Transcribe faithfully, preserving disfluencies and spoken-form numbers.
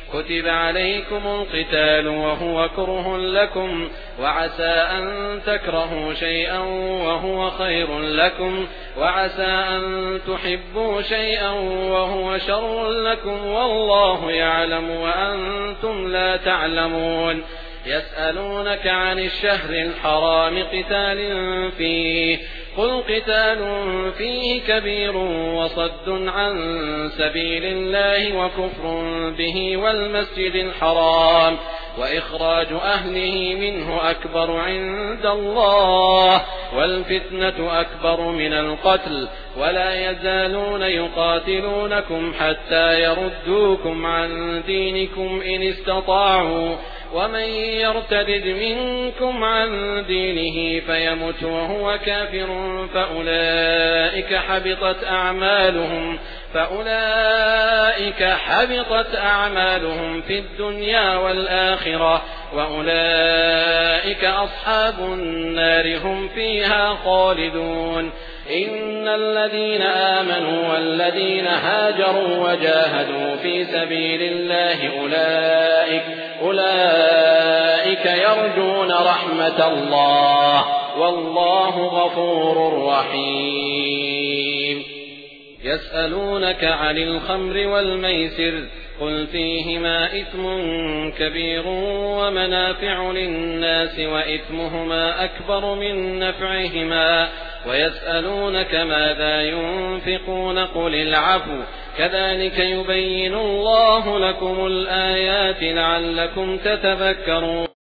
كتب عليكم القتال وهو كره لكم وعسى أن تكرهوا شيئا وهو خير لكم وعسى أن تحبوا شيئا وهو شر لكم والله يعلم وأنتم لا تعلمون. يسألونك عن الشهر الحرام قتال فيه قل قتال فيه كبير وصد عن سبيل الله وكفر به والمسجد الحرام وإخراج أهله منه أكبر عند الله والفتنة أكبر من القتل ولا يزالون يقاتلونكم حتى يردوكم عن دينكم إن استطاعوا ومن يرتد منكم عن دينه فيمت وهو كافر فأولئك حبطت أعمالهم فأولئك حبطت أعمالهم في الدنيا والآخرة وأولئك أصحاب النار هم فيها خالدون. إن الذين آمنوا والذين هاجروا وجاهدوا في سبيل الله أولئك أولئك يرجون رحمة الله والله غفور رحيم. يسألونك عن الخمر والميسر قل فيهما إثم كبير ومنافع للناس وإثمهما أكبر من نفعهما ويسألونك ماذا ينفقون قل العفو كذلك يبين الله لكم الآيات لعلكم تتذكرون.